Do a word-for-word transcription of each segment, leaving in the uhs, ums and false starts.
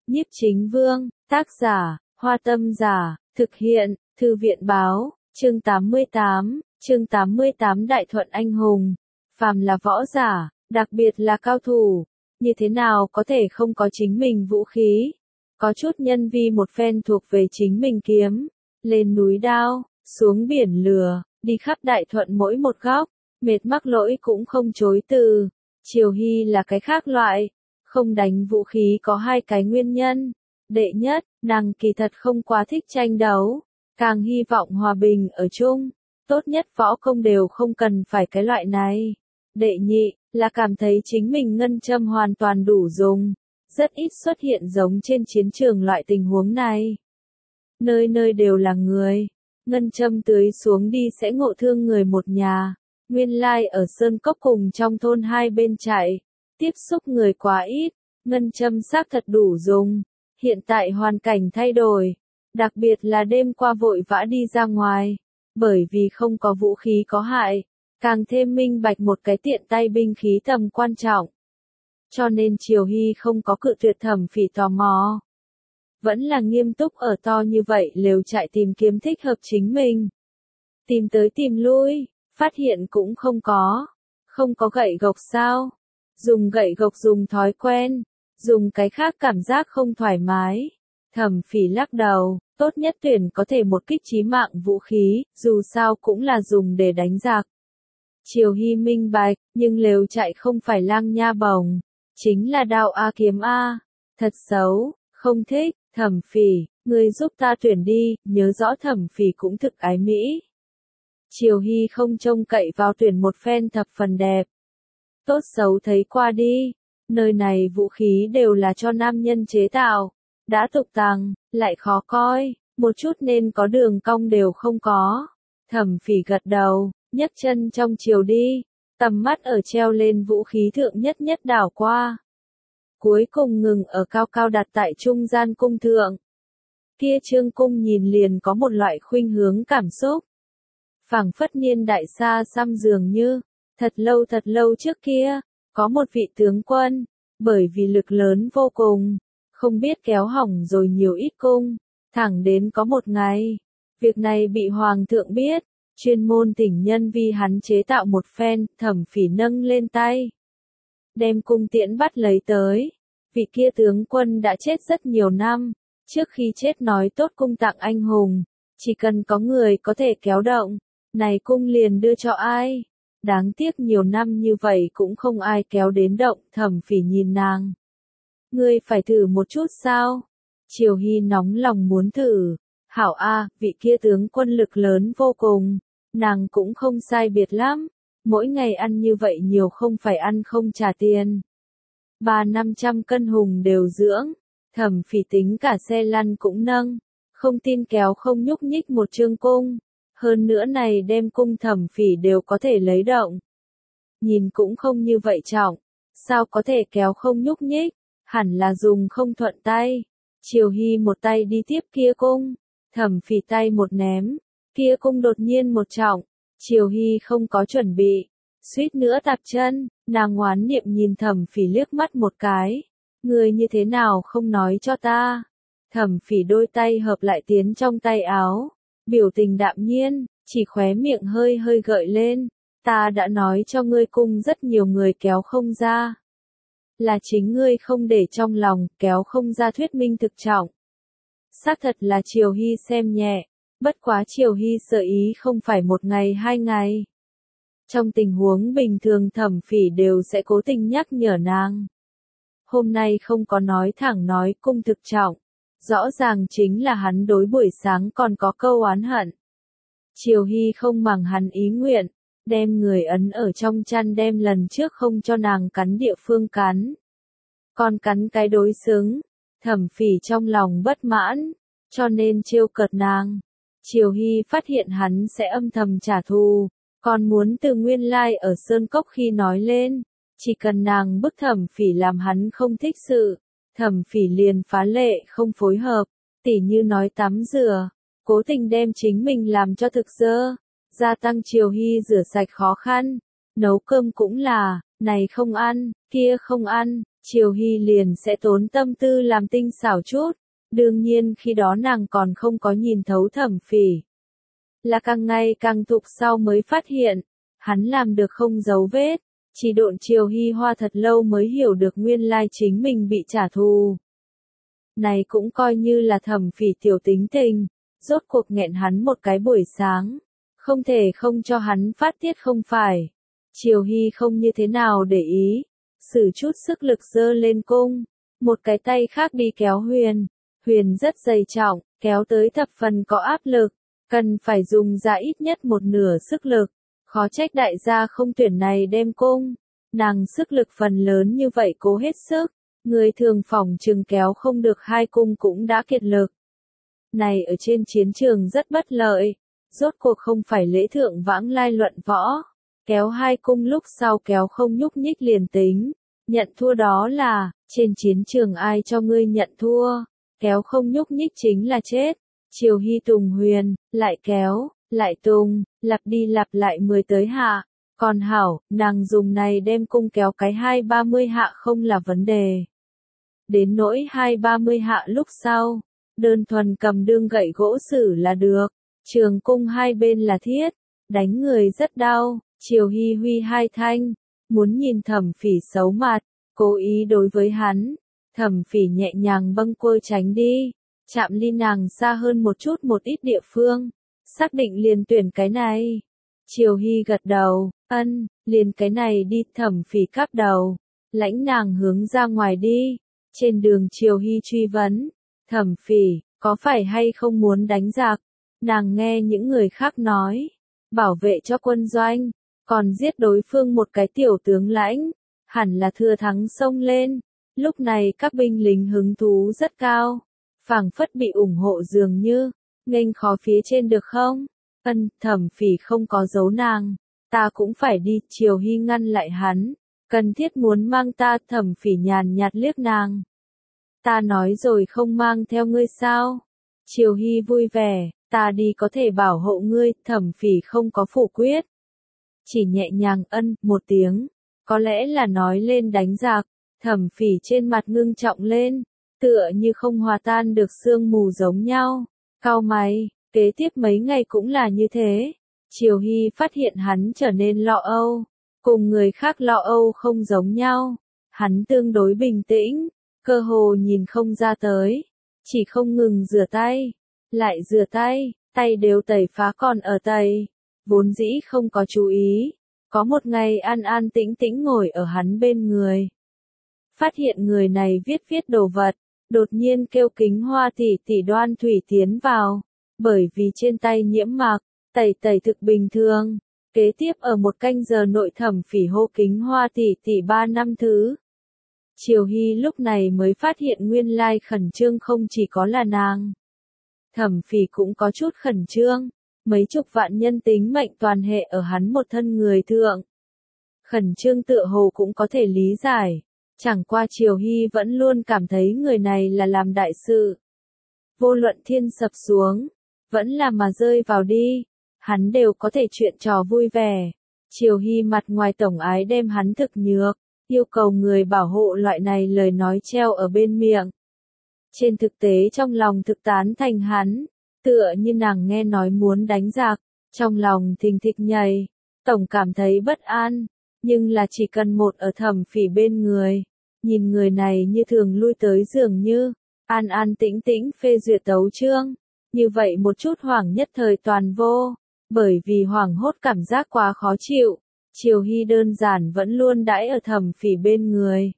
Nhiếp Chính Vương, tác giả, Hoa Tâm Giả, thực hiện, Thư viện báo, chương tám mươi tám, chương tám mươi tám Đại Thuận Anh Hùng. Phàm là võ giả, đặc biệt là cao thủ, như thế nào có thể không có chính mình vũ khí? Có chút nhân vi một phen thuộc về chính mình kiếm, lên núi đao, xuống biển lửa, đi khắp Đại Thuận mỗi một góc, mệt mắc lỗi cũng không chối từ. Triều Hy là cái khác loại, không đánh vũ khí có hai cái nguyên nhân. Đệ nhất, nàng kỳ thật không quá thích tranh đấu, càng hy vọng hòa bình ở chung, tốt nhất võ công đều không cần phải cái loại này. Đệ nhị, là cảm thấy chính mình ngân châm hoàn toàn đủ dùng, rất ít xuất hiện giống trên chiến trường loại tình huống này. Nơi nơi đều là người, ngân châm tưới xuống đi sẽ ngộ thương người một nhà. Nguyên lai ở Sơn Cốc cùng trong thôn hai bên chạy, tiếp xúc người quá ít, ngân châm xác thật đủ dùng. Hiện tại hoàn cảnh thay đổi, đặc biệt là đêm qua vội vã đi ra ngoài, bởi vì không có vũ khí có hại, càng thêm minh bạch một cái tiện tay binh khí tầm quan trọng. Cho nên Triều Hy không có cự tuyệt Thẩm Phỉ tò mò, vẫn là nghiêm túc ở to như vậy lều trại tìm kiếm thích hợp chính mình. Tìm tới tìm lui, phát hiện cũng không có, không có gậy gộc sao? Dùng gậy gộc dùng thói quen, dùng cái khác cảm giác không thoải mái. Thẩm Phỉ lắc đầu, tốt nhất tuyển có thể một kích chí mạng vũ khí, dù sao cũng là dùng để đánh giặc. Triều Hy minh bạch, nhưng lều chạy không phải lang nha bồng, chính là đao a kiếm a. Thật xấu, không thích. Thẩm Phỉ, ngươi giúp ta tuyển đi, nhớ rõ Thẩm Phỉ cũng thực ái mỹ. Triều Hy không trông cậy vào tuyển một phen thập phần đẹp. Tốt xấu thấy qua đi, nơi này vũ khí đều là cho nam nhân chế tạo, đã tục tàng, lại khó coi, một chút nên có đường cong đều không có. Thẩm Phỉ gật đầu, nhấc chân trong chiều đi, tầm mắt ở treo lên vũ khí thượng nhất nhất đảo qua. Cuối cùng ngừng ở cao cao đặt tại trung gian cung thượng. Kia trương cung nhìn liền có một loại khuynh hướng cảm xúc. Phảng phất niên đại xa xăm dường như, thật lâu thật lâu trước kia, có một vị tướng quân, bởi vì lực lớn vô cùng, không biết kéo hỏng rồi nhiều ít cung, thẳng đến có một ngày, việc này bị hoàng thượng biết, chuyên môn thỉnh nhân vi hắn chế tạo một phen. Thẩm Phỉ nâng lên tay, đem cung tiễn bắt lấy tới. Vị kia tướng quân đã chết rất nhiều năm, trước khi chết nói tốt cung tặng anh hùng, chỉ cần có người có thể kéo động, này cung liền đưa cho ai. Đáng tiếc nhiều năm như vậy cũng không ai kéo đến động. Thẩm Phỉ nhìn nàng, ngươi phải thử một chút sao? Triều Hy nóng lòng muốn thử. Hảo a, vị kia tướng quân lực lớn vô cùng, nàng cũng không sai biệt lắm, mỗi ngày ăn như vậy nhiều không phải ăn không trả tiền. Ba năm trăm cân hùng đều dưỡng, Thẩm Phỉ tính cả xe lăn cũng nâng, không tin kéo không nhúc nhích một trương cung. Hơn nữa này đem cung Thẩm Phỉ đều có thể lấy động. Nhìn cũng không như vậy trọng, sao có thể kéo không nhúc nhích, hẳn là dùng không thuận tay. Triều Hy một tay đi tiếp kia cung, Thẩm Phỉ tay một ném, kia cung đột nhiên một trọng, Triều Hy không có chuẩn bị, suýt nữa tạp chân, nàng oán niệm nhìn Thẩm Phỉ liếc mắt một cái, ngươi như thế nào không nói cho ta? Thẩm Phỉ đôi tay hợp lại tiến trong tay áo, biểu tình đạm nhiên, chỉ khóe miệng hơi hơi gợi lên, ta đã nói cho ngươi cung rất nhiều người kéo không ra. Là chính ngươi không để trong lòng, kéo không ra thuyết minh thực trọng. Xác thật là Triều Hy xem nhẹ, bất quá Triều Hy sợ ý không phải một ngày hai ngày. Trong tình huống bình thường Thẩm Phỉ đều sẽ cố tình nhắc nhở nàng. Hôm nay không có nói thẳng nói cung thực trọng, rõ ràng chính là hắn đối buổi sáng còn có câu oán hận. Triều Hy không màng hắn ý nguyện, đem người ấn ở trong chăn, đem lần trước không cho nàng cắn địa phương cắn. Còn cắn cái đối xứng, Thẩm Phỉ trong lòng bất mãn, cho nên trêu cợt nàng. Triều Hy phát hiện hắn sẽ âm thầm trả thù, còn muốn từ nguyên lai ở Sơn Cốc khi nói lên, chỉ cần nàng bức Thẩm Phỉ làm hắn không thích sự, Thẩm Phỉ liền phá lệ không phối hợp, tỉ như nói tắm rửa, cố tình đem chính mình làm cho thực dơ, gia tăng Triều Hy rửa sạch khó khăn. Nấu cơm cũng là, này không ăn, kia không ăn, Triều Hy liền sẽ tốn tâm tư làm tinh xảo chút. Đương nhiên khi đó nàng còn không có nhìn thấu Thẩm Phỉ. Là càng ngày càng thục sau mới phát hiện, hắn làm được không dấu vết, chỉ độn Triều Hy hoa thật lâu mới hiểu được nguyên lai chính mình bị trả thù. Này cũng coi như là Thẩm Phỉ tiểu tính tình, rốt cuộc nghẹn hắn một cái buổi sáng, không thể không cho hắn phát tiết không phải. Triều Hy không như thế nào để ý, sử chút sức lực giơ lên cung, một cái tay khác đi kéo Huyền. Huyền rất dày trọng, kéo tới thập phần có áp lực, cần phải dùng ra ít nhất một nửa sức lực. Khó trách đại gia không tuyển này đem cung, nàng sức lực phần lớn như vậy cố hết sức, người thường phòng chừng kéo không được hai cung cũng đã kiệt lực. Này ở trên chiến trường rất bất lợi, rốt cuộc không phải lễ thượng vãng lai luận võ, kéo hai cung lúc sau kéo không nhúc nhích liền tính, nhận thua đó là, trên chiến trường ai cho ngươi nhận thua, kéo không nhúc nhích chính là chết. Triều Hy tùng Huyền, lại kéo, lại tùng, lặp đi lặp lại mười tới hạ, còn hảo, nàng dùng này đem cung kéo cái hai ba mươi hạ không là vấn đề. Đến nỗi hai ba mươi hạ lúc sau, đơn thuần cầm đương gậy gỗ xử là được, trường cung hai bên là thiết, đánh người rất đau. Triều Hy huy hai thanh, muốn nhìn Thẩm Phỉ xấu mặt, cố ý đối với hắn. Thẩm Phỉ nhẹ nhàng bâng quơ tránh đi, chạm ly nàng xa hơn một chút một ít địa phương, xác định liền tuyển cái này. Triều Hy gật đầu, ân, liền cái này đi. Thẩm Phỉ cáp đầu, lãnh nàng hướng ra ngoài đi. Trên đường Triều Hy truy vấn, Thẩm Phỉ, có phải hay không muốn đánh giặc? Nàng nghe những người khác nói, bảo vệ cho quân doanh, còn giết đối phương một cái tiểu tướng lãnh, hẳn là thừa thắng xông lên. Lúc này các binh lính hứng thú rất cao, phảng phất bị ủng hộ dường như, nghênh khó phía trên được không? Ân, Thẩm Phỉ không có giấu nàng, ta cũng phải đi. Triều Hy ngăn lại hắn, cần thiết muốn mang ta. Thẩm Phỉ nhàn nhạt liếc nàng, ta nói rồi không mang theo ngươi sao? Triều Hy vui vẻ, ta đi có thể bảo hộ ngươi. Thẩm Phỉ không có phủ quyết, chỉ nhẹ nhàng ân một tiếng, có lẽ là nói lên đánh giặc. Thẩm Phỉ trên mặt ngưng trọng lên, tựa như không hòa tan được sương mù giống nhau, cau mày. Kế tiếp mấy ngày cũng là như thế. Triều Hy phát hiện hắn trở nên lo âu, cùng người khác lo âu không giống nhau. Hắn tương đối bình tĩnh, cơ hồ nhìn không ra tới, chỉ không ngừng rửa tay, lại rửa tay, tay đều tẩy phá còn ở tẩy, vốn dĩ không có chú ý. Có một ngày an an tĩnh tĩnh ngồi ở hắn bên người, phát hiện người này viết viết đồ vật, đột nhiên kêu Kính Hoa tỷ tỷ Đoan Thủy tiến vào, bởi vì trên tay nhiễm mạc, tẩy tẩy thực bình thường. Kế tiếp ở một canh giờ nội Thẩm Phỉ hô Kính Hoa tỷ tỷ ba năm thứ. Triều Hy lúc này mới phát hiện nguyên lai khẩn trương không chỉ có là nàng. Thẩm Phỉ cũng có chút khẩn trương, mấy chục vạn nhân tính mệnh toàn hệ ở hắn một thân người thượng. Khẩn trương tựa hồ cũng có thể lý giải, chẳng qua Triều Hy vẫn luôn cảm thấy người này là làm đại sự. Vô luận thiên sập xuống, vẫn là mà rơi vào đi, hắn đều có thể chuyện trò vui vẻ. Triều Hy mặt ngoài tổng ái đem hắn thực nhược, yêu cầu người bảo hộ loại này lời nói treo ở bên miệng. Trên thực tế trong lòng thực tán thành hắn, tựa như nàng nghe nói muốn đánh giặc, trong lòng thình thịch nhảy, tổng cảm thấy bất an, nhưng là chỉ cần một ở Thẩm Phỉ bên người, nhìn người này như thường lui tới dường như, an an tĩnh tĩnh phê duyệt tấu chương, như vậy một chút hoảng nhất thời toàn vô, bởi vì hoảng hốt cảm giác quá khó chịu. Triều Hy đơn giản vẫn luôn đãi ở Thẩm Phỉ bên người.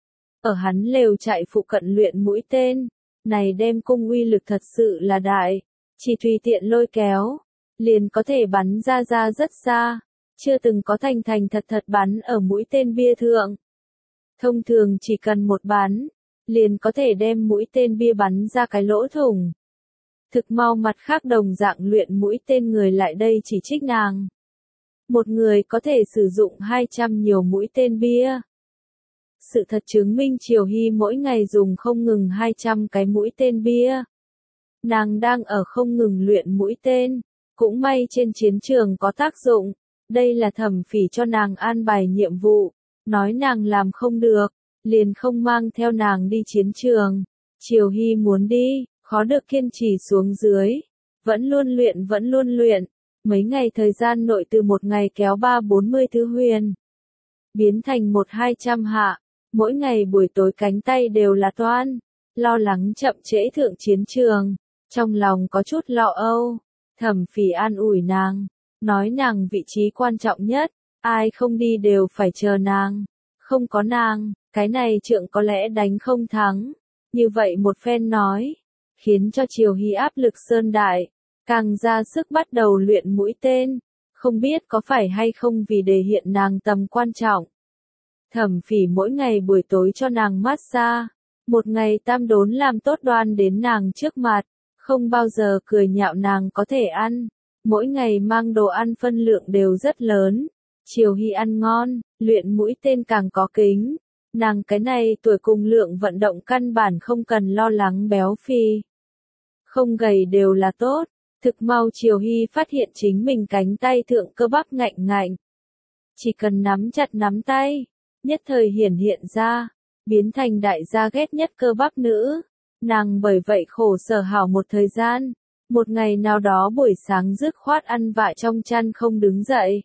Ở hắn lều chạy phụ cận luyện mũi tên, này đem cung uy lực thật sự là đại, chỉ tùy tiện lôi kéo, liền có thể bắn ra ra rất xa, chưa từng có thành thành thật thật bắn ở mũi tên bia thượng. Thông thường chỉ cần một bắn, liền có thể đem mũi tên bia bắn ra cái lỗ thủng. Thực mau mặt khác đồng dạng luyện mũi tên người lại đây chỉ trích nàng. Một người có thể sử dụng hai trăm nhiều mũi tên bia. Sự thật chứng minh Triều Hy mỗi ngày dùng không ngừng hai trăm cái mũi tên bia. Nàng đang ở không ngừng luyện mũi tên, cũng may trên chiến trường có tác dụng, Đây là Thẩm Phỉ cho nàng an bài nhiệm vụ, nói nàng làm không được, liền không mang theo nàng đi chiến trường. Triều Hy muốn đi, khó được kiên trì xuống dưới, vẫn luôn luyện vẫn luôn luyện, mấy ngày thời gian nội từ một ngày kéo ba bốn mươi thứ huyền, biến thành một hai trăm hạ, mỗi ngày buổi tối cánh tay đều là toan, lo lắng chậm trễ thượng chiến trường, trong lòng có chút lo âu. Thẩm Phỉ an ủi nàng, nói nàng vị trí quan trọng nhất, ai không đi đều phải chờ nàng, không có nàng, cái này trượng có lẽ đánh không thắng. Như vậy một phen nói, khiến cho Triều Hy áp lực sơn đại, càng ra sức bắt đầu luyện mũi tên, không biết có phải hay không vì đề hiện nàng tầm quan trọng. Thẩm Phỉ mỗi ngày buổi tối cho nàng massage, một ngày tam đốn làm tốt đoan đến nàng trước mặt, không bao giờ cười nhạo nàng có thể ăn, mỗi ngày mang đồ ăn phân lượng đều rất lớn. Triều Hy ăn ngon, luyện mũi tên càng có kính. Nàng cái này tuổi cùng lượng vận động căn bản không cần lo lắng béo phì. Không gầy đều là tốt. Thực mau Triều Hy phát hiện chính mình cánh tay thượng cơ bắp ngạnh ngạnh. Chỉ cần nắm chặt nắm tay, nhất thời hiển hiện ra, biến thành đại gia ghét nhất cơ bắp nữ. Nàng bởi vậy khổ sở hảo một thời gian. Một ngày nào đó buổi sáng dứt khoát ăn vạ trong chăn không đứng dậy.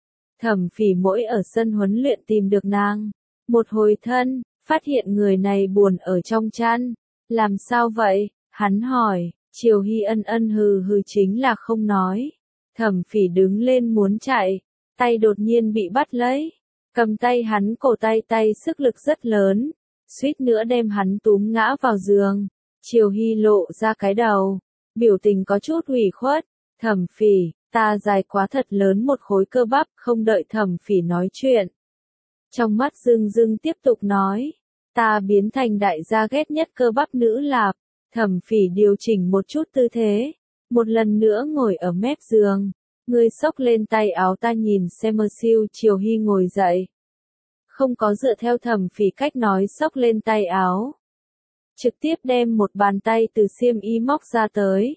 Thẩm Phỉ mỗi ở sân huấn luyện tìm được nàng. Một hồi thân, phát hiện người này buồn ở trong chăn. Làm sao vậy? Hắn hỏi. Triều Hy ân ân hừ hừ chính là không nói. Thẩm Phỉ đứng lên muốn chạy, tay đột nhiên bị bắt lấy. Cầm tay hắn cổ tay tay sức lực rất lớn, suýt nữa đem hắn túm ngã vào giường. Triều Hy lộ ra cái đầu, biểu tình có chút ủy khuất. Thẩm Phỉ, ta dài quá thật lớn một khối cơ bắp, không đợi Thẩm Phỉ nói chuyện. Trong mắt rưng rưng tiếp tục nói, ta biến thành đại gia ghét nhất cơ bắp nữ lạp. Thẩm Phỉ điều chỉnh một chút tư thế, một lần nữa ngồi ở mép giường. Ngươi xốc lên tay áo ta nhìn xem. Siêu Triều Hy ngồi dậy. Không có dựa theo Thẩm Phỉ cách nói xốc lên tay áo. Trực tiếp đem một bàn tay từ xiêm y móc ra tới.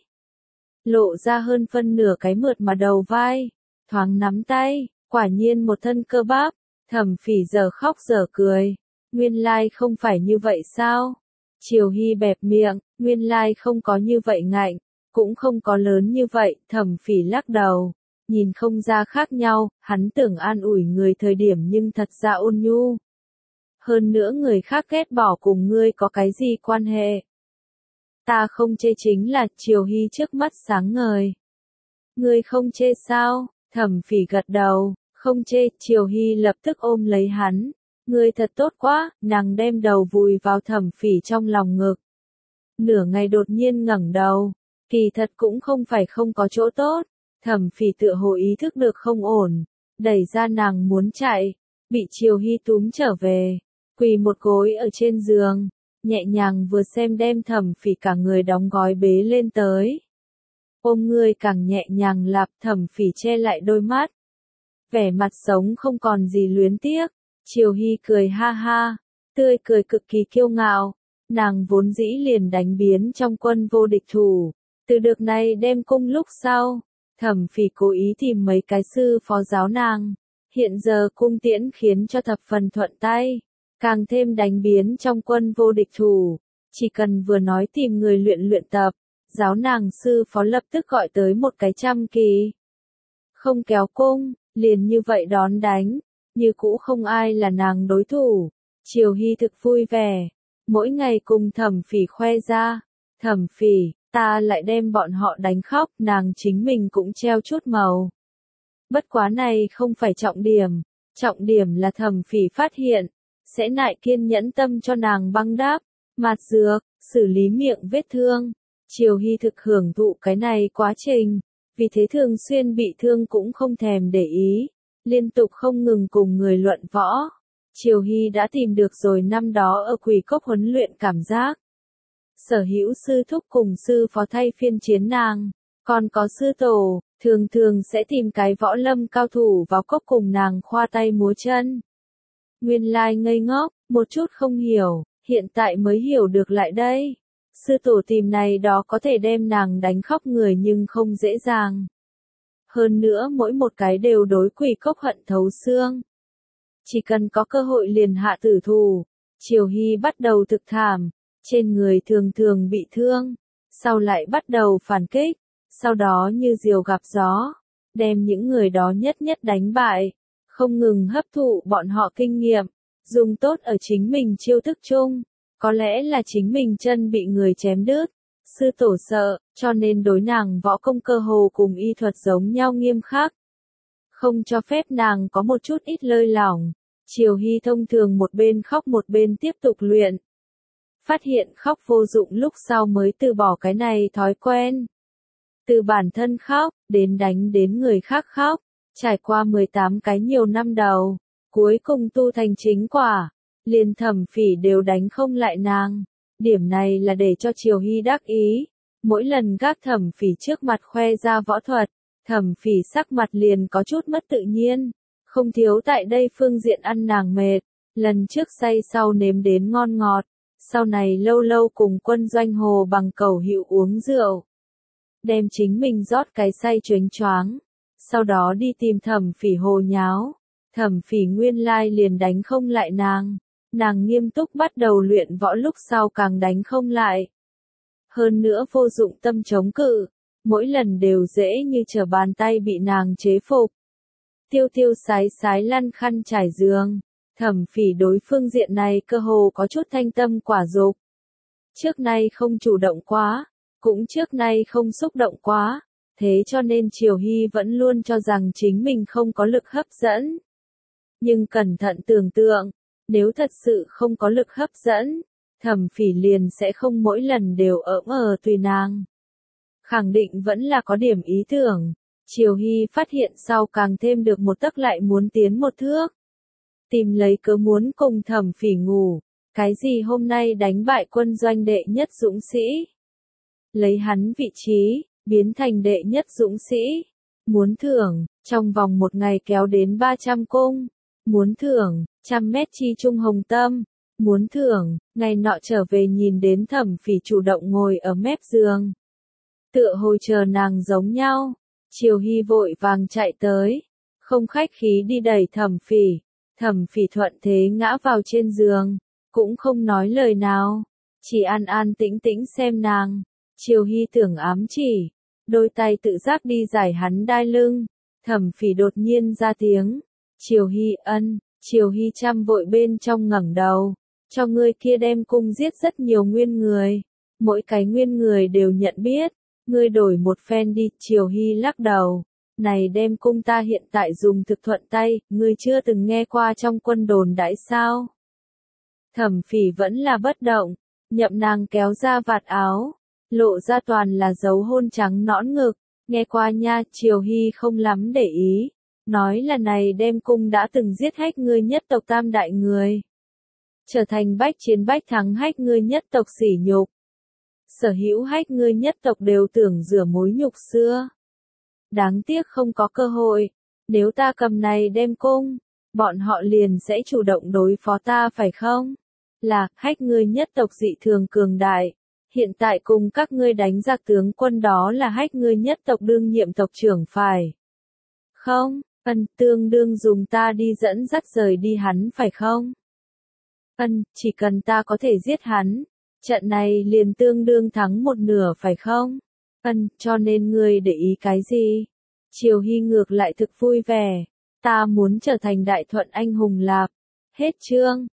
Lộ ra hơn phân nửa cái mượt mà đầu vai. Thoáng nắm tay, quả nhiên một thân cơ bắp. Thẩm Phỉ giờ khóc giờ cười. Nguyên lai like không phải như vậy sao? Triều Hy bẹp miệng, nguyên lai like không có như vậy ngạnh, cũng không có lớn như vậy. Thẩm Phỉ lắc đầu, nhìn không ra khác nhau, hắn tưởng an ủi người thời điểm nhưng thật ra ôn nhu. Hơn nữa người khác ghét bỏ cùng ngươi có cái gì quan hệ? Ta không chê chính là. Triều Hy trước mắt sáng ngời. Ngươi không chê sao? Thẩm Phỉ gật đầu, không chê. Triều Hy lập tức ôm lấy hắn. Ngươi thật tốt quá, nàng đem đầu vùi vào Thẩm Phỉ trong lòng ngực. Nửa ngày đột nhiên ngẩng đầu, kỳ thật cũng không phải không có chỗ tốt. Thẩm Phỉ tựa hồ ý thức được không ổn, đẩy ra nàng muốn chạy, bị Triều Hy túm trở về, quỳ một gối ở trên giường, nhẹ nhàng vừa xem đem Thẩm Phỉ cả người đóng gói bế lên tới. Ôm ngươi càng nhẹ nhàng lạp. Thẩm Phỉ che lại đôi mắt, vẻ mặt sống không còn gì luyến tiếc. Triều Hy cười ha ha, tươi cười cực kỳ kiêu ngạo, nàng vốn dĩ liền đánh biến trong quân vô địch thủ, từ được này đem cung lúc sau, Thẩm Phỉ cố ý tìm mấy cái sư phó giáo nàng, hiện giờ cung tiễn khiến cho thập phần thuận tay, càng thêm đánh biến trong quân vô địch thủ, chỉ cần vừa nói tìm người luyện luyện tập, giáo nàng sư phó lập tức gọi tới một cái trăm kỳ. Không kéo cung, liền như vậy đón đánh. Như cũ không ai là nàng đối thủ. Triều Hy thực vui vẻ, mỗi ngày cùng Thẩm Phỉ khoe ra. Thẩm Phỉ, ta lại đem bọn họ đánh khóc, nàng chính mình cũng treo chút màu. Bất quá này không phải trọng điểm, trọng điểm là Thẩm Phỉ phát hiện, sẽ nại kiên nhẫn tâm cho nàng băng đáp, mạt dược, xử lý miệng vết thương. Triều Hy thực hưởng thụ cái này quá trình, vì thế thường xuyên bị thương cũng không thèm để ý. Liên tục không ngừng cùng người luận võ. Triều Hy đã tìm được rồi năm đó ở Quỷ Cốc huấn luyện cảm giác. Sở hữu sư thúc cùng sư phó thay phiên chiến nàng, còn có sư tổ, thường thường sẽ tìm cái võ lâm cao thủ vào cốc cùng nàng khoa tay múa chân. Nguyên lai ngây ngốc, một chút không hiểu, hiện tại mới hiểu được lại đây. Sư tổ tìm này đó có thể đem nàng đánh khóc người nhưng không dễ dàng. Hơn nữa mỗi một cái đều đối Quỷ Cốc hận thấu xương. Chỉ cần có cơ hội liền hạ tử thủ. Triều Hy bắt đầu thực thảm, trên người thường thường bị thương, sau lại bắt đầu phản kích, sau đó như diều gặp gió, đem những người đó nhất nhất đánh bại, không ngừng hấp thụ bọn họ kinh nghiệm, dùng tốt ở chính mình chiêu thức chung, có lẽ là chính mình chân bị người chém đứt, sư tổ sợ, cho nên đối nàng võ công cơ hồ cùng y thuật giống nhau nghiêm khắc, không cho phép nàng có một chút ít lơi lỏng. Triều Hy thông thường một bên khóc một bên tiếp tục luyện. Phát hiện khóc vô dụng lúc sau mới từ bỏ cái này thói quen. Từ bản thân khóc, đến đánh đến người khác khóc, trải qua mười tám cái nhiều năm đầu, cuối cùng tu thành chính quả, liền Thẩm Phỉ đều đánh không lại nàng. Điểm này là để cho Triều Hy đắc ý, mỗi lần gác Thẩm Phỉ trước mặt khoe ra võ thuật, Thẩm Phỉ sắc mặt liền có chút mất tự nhiên. Không thiếu tại đây phương diện ăn nàng mệt, lần trước say sau nếm đến ngon ngọt, sau này lâu lâu cùng Quân Doanh Hồ bằng cầu hữu uống rượu. Đem chính mình rót cái say choáng choáng, sau đó đi tìm Thẩm Phỉ hồ nháo, Thẩm Phỉ nguyên lai liền đánh không lại nàng, nàng nghiêm túc bắt đầu luyện võ lúc sau càng đánh không lại. Hơn nữa vô dụng tâm chống cự, mỗi lần đều dễ như trở bàn tay bị nàng chế phục. Tiêu tiêu sái sái lăn khăn trải giường, Thẩm Phỉ đối phương diện này cơ hồ có chút thanh tâm quả dục. Trước nay không chủ động quá, cũng trước nay không xúc động quá, thế cho nên Triều Hy vẫn luôn cho rằng chính mình không có lực hấp dẫn. Nhưng cẩn thận tưởng tượng, nếu thật sự không có lực hấp dẫn, Thẩm Phỉ liền sẽ không mỗi lần đều ỡm ờ tùy nàng. Khẳng định vẫn là có điểm ý tưởng. Triều Hy phát hiện sau càng thêm được một tấc lại muốn tiến một thước. Tìm lấy cớ muốn cùng Thẩm Phỉ ngủ, cái gì hôm nay đánh bại Quân Doanh đệ nhất dũng sĩ. Lấy hắn vị trí, biến thành đệ nhất dũng sĩ. Muốn thưởng, trong vòng một ngày kéo đến ba trăm cung. Muốn thưởng, trăm mét chi trung hồng tâm. Muốn thưởng, ngày nọ trở về nhìn đến Thẩm Phỉ chủ động ngồi ở mép giường. Tựa hồi chờ nàng giống nhau. Triều Hy vội vàng chạy tới, không khách khí đi đẩy Thẩm Phỉ, Thẩm Phỉ thuận thế ngã vào trên giường, cũng không nói lời nào, chỉ an an tĩnh tĩnh xem nàng. Triều Hy tưởng ám chỉ, đôi tay tự giác đi giải hắn đai lưng, Thẩm Phỉ đột nhiên ra tiếng, Triều Hy ân, Triều Hy chăm vội bên trong ngẩng đầu, cho ngươi kia đem cung giết rất nhiều nguyên người, mỗi cái nguyên người đều nhận biết. Ngươi đổi một phen đi, Triều Hy lắc đầu. Này đem cung ta hiện tại dùng thực thuận tay, ngươi chưa từng nghe qua trong quân đồn đãi sao? Thẩm Phỉ vẫn là bất động, nhậm nàng kéo ra vạt áo, lộ ra toàn là dấu hôn trắng nõn ngực, nghe qua nha, Triều Hy không lắm để ý, nói là này đem cung đã từng giết hách ngươi nhất tộc tam đại người. Trở thành bách chiến bách thắng hách ngươi nhất tộc sỉ nhục. Sở hữu hách ngươi nhất tộc đều tưởng rửa mối nhục xưa. Đáng tiếc không có cơ hội, nếu ta cầm này đem cung, bọn họ liền sẽ chủ động đối phó ta phải không? Là, hách ngươi nhất tộc dị thường cường đại, hiện tại cùng các ngươi đánh giặc tướng quân đó là hách ngươi nhất tộc đương nhiệm tộc trưởng phải. Không, ân tương đương dùng ta đi dẫn dắt rời đi hắn phải không? Ân, chỉ cần ta có thể giết hắn. Trận này liền tương đương thắng một nửa phải không? Ân, cho nên ngươi để ý cái gì? Triều Hy ngược lại thực vui vẻ. Ta muốn trở thành đại thuận anh hùng lạp. Hết chương.